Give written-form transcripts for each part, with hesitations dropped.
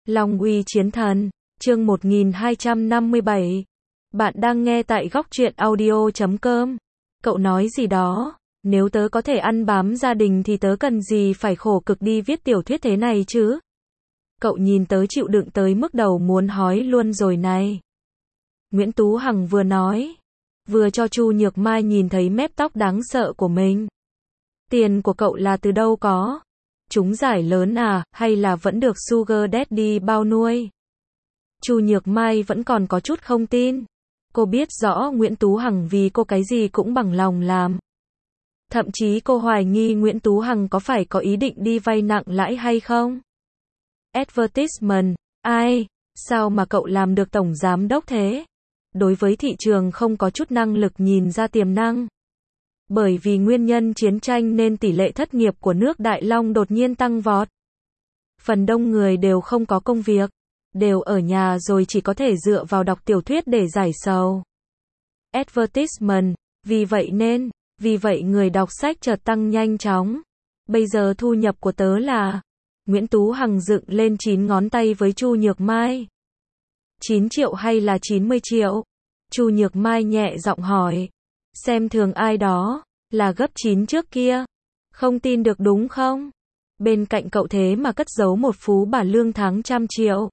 Long uy chiến thần, chương 1257. Bạn đang nghe tại góc truyện audio.com. Cậu nói gì đó, nếu tớ có thể ăn bám gia đình thì tớ cần gì phải khổ cực đi viết tiểu thuyết thế này chứ? Cậu nhìn tớ chịu đựng tới mức đầu muốn hói luôn rồi này. Nguyễn Tú Hằng vừa nói, vừa cho Chu Nhược Mai nhìn thấy mép tóc đáng sợ của mình. Tiền của cậu là từ đâu có? Chúng giải lớn à, hay là vẫn được Sugar Daddy bao nuôi? Chu Nhược Mai vẫn còn có chút không tin. Cô biết rõ Nguyễn Tú Hằng vì cô cái gì cũng bằng lòng làm. Thậm chí cô hoài nghi Nguyễn Tú Hằng có phải có ý định đi vay nặng lãi hay không? Advertisement, ai? Sao mà cậu làm được tổng giám đốc thế? Đối với thị trường không có chút năng lực nhìn ra tiềm năng. Bởi vì nguyên nhân chiến tranh nên tỷ lệ thất nghiệp của nước Đại Long đột nhiên tăng vọt. Phần đông người đều không có công việc, đều ở nhà rồi chỉ có thể dựa vào đọc tiểu thuyết để giải sầu. Advertisement, vì vậy người đọc sách chợt tăng nhanh chóng. Bây giờ thu nhập của tớ là... Nguyễn Tú Hằng dựng lên 9 ngón tay với Chu Nhược Mai. 9 triệu hay là 90 triệu? Chu Nhược Mai nhẹ giọng hỏi. Xem thường ai đó, là gấp 9 trước kia. Không tin được đúng không? Bên cạnh cậu thế mà cất giấu một phú bà lương tháng 100 triệu.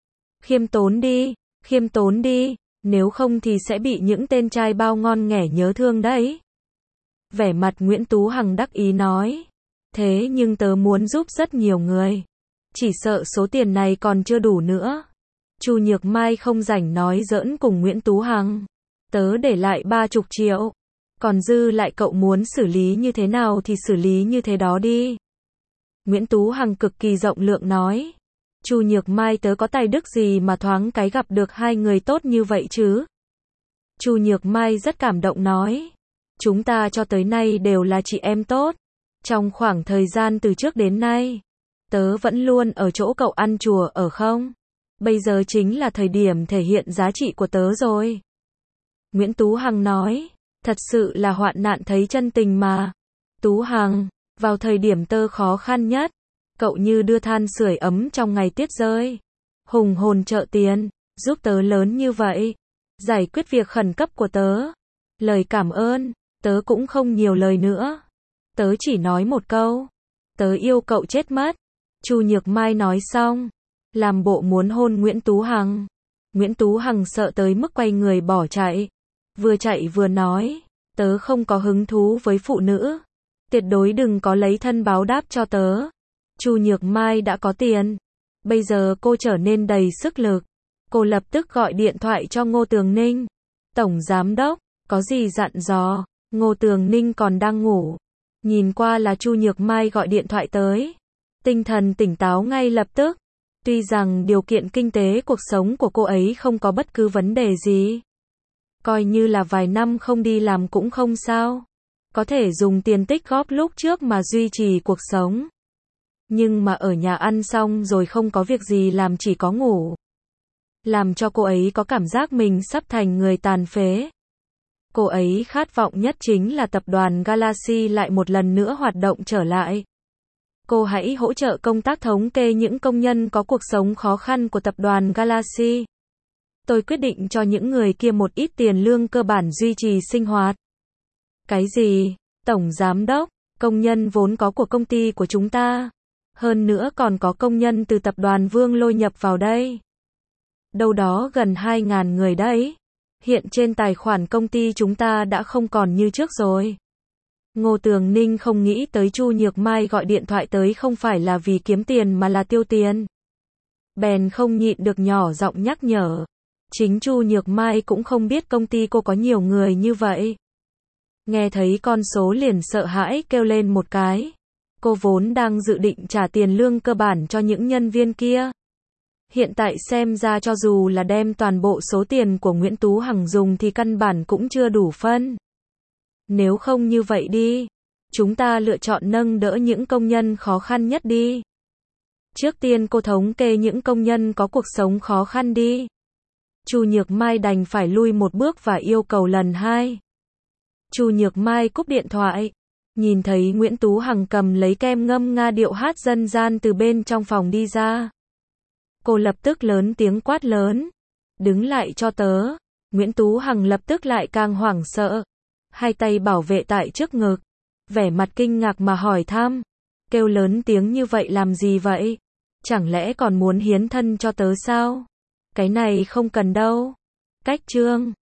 Khiêm tốn đi, nếu không thì sẽ bị những tên trai bao ngon nghẻ nhớ thương đấy. Vẻ mặt Nguyễn Tú Hằng đắc ý nói. Thế nhưng tớ muốn giúp rất nhiều người. Chỉ sợ số tiền này còn chưa đủ nữa. Chu Nhược Mai không rảnh nói giỡn cùng Nguyễn Tú Hằng. Tớ để lại 30 triệu. Còn dư lại cậu muốn xử lý như thế nào thì xử lý như thế đó đi. Nguyễn Tú Hằng cực kỳ rộng lượng nói. Chu Nhược Mai tớ có tài đức gì mà thoáng cái gặp được hai người tốt như vậy chứ? Chu Nhược Mai rất cảm động nói. Chúng ta cho tới nay đều là chị em tốt. Trong khoảng thời gian từ trước đến nay, tớ vẫn luôn ở chỗ cậu ăn chùa ở không? Bây giờ chính là thời điểm thể hiện giá trị của tớ rồi. Nguyễn Tú Hằng nói, thật sự là hoạn nạn thấy chân tình mà. Tú Hằng, vào thời điểm tớ khó khăn nhất, cậu như đưa than sưởi ấm trong ngày tuyết rơi. Hùng hồn trợ tiền, giúp tớ lớn như vậy. Giải quyết việc khẩn cấp của tớ. Lời cảm ơn, tớ cũng không nhiều lời nữa. Tớ chỉ nói một câu. Tớ yêu cậu chết mất. Chu Nhược Mai nói xong, làm bộ muốn hôn Nguyễn Tú Hằng. Nguyễn Tú Hằng sợ tới mức quay người bỏ chạy. Vừa chạy vừa nói, tớ không có hứng thú với phụ nữ. Tuyệt đối đừng có lấy thân báo đáp cho tớ. Chu Nhược Mai đã có tiền. Bây giờ cô trở nên đầy sức lực. Cô lập tức gọi điện thoại cho Ngô Tường Ninh. Tổng giám đốc, có gì dặn dò? Ngô Tường Ninh còn đang ngủ. Nhìn qua là Chu Nhược Mai gọi điện thoại tới. Tinh thần tỉnh táo ngay lập tức. Tuy rằng điều kiện kinh tế cuộc sống của cô ấy không có bất cứ vấn đề gì. Coi như là vài năm không đi làm cũng không sao. Có thể dùng tiền tích góp lúc trước mà duy trì cuộc sống. Nhưng mà ở nhà ăn xong rồi không có việc gì làm chỉ có ngủ. Làm cho cô ấy có cảm giác mình sắp thành người tàn phế. Cô ấy khát vọng nhất chính là tập đoàn Galaxy lại một lần nữa hoạt động trở lại. Cô hãy hỗ trợ công tác thống kê những công nhân có cuộc sống khó khăn của tập đoàn Galaxy. Tôi quyết định cho những người kia một ít tiền lương cơ bản duy trì sinh hoạt. Cái gì? Tổng giám đốc, công nhân vốn có của công ty của chúng ta. Hơn nữa còn có công nhân từ tập đoàn Vương Lôi nhập vào đây. Đâu đó gần 2.000 người đấy. Hiện trên tài khoản công ty chúng ta đã không còn như trước rồi. Ngô Tường Ninh không nghĩ tới Chu Nhược Mai gọi điện thoại tới không phải là vì kiếm tiền mà là tiêu tiền. Bèn không nhịn được nhỏ giọng nhắc nhở. Chính Chu Nhược Mai cũng không biết công ty cô có nhiều người như vậy. Nghe thấy con số liền sợ hãi kêu lên một cái. Cô vốn đang dự định trả tiền lương cơ bản cho những nhân viên kia. Hiện tại xem ra cho dù là đem toàn bộ số tiền của Nguyễn Tú Hằng dùng thì căn bản cũng chưa đủ phân. Nếu không như vậy đi, chúng ta lựa chọn nâng đỡ những công nhân khó khăn nhất đi. Trước tiên cô thống kê những công nhân có cuộc sống khó khăn đi. Chu Nhược Mai đành phải lui một bước và yêu cầu lần hai. Chu Nhược Mai cúp điện thoại, nhìn thấy Nguyễn Tú Hằng cầm lấy kem ngâm nga điệu hát dân gian từ bên trong phòng đi ra. Cô lập tức lớn tiếng quát lớn. Đứng lại cho tớ. Nguyễn Tú Hằng lập tức lại càng hoảng sợ. Hai tay bảo vệ tại trước ngực. Vẻ mặt kinh ngạc mà hỏi thăm. Kêu lớn tiếng như vậy làm gì vậy? Chẳng lẽ còn muốn hiến thân cho tớ sao? Cái này không cần đâu. Cách chương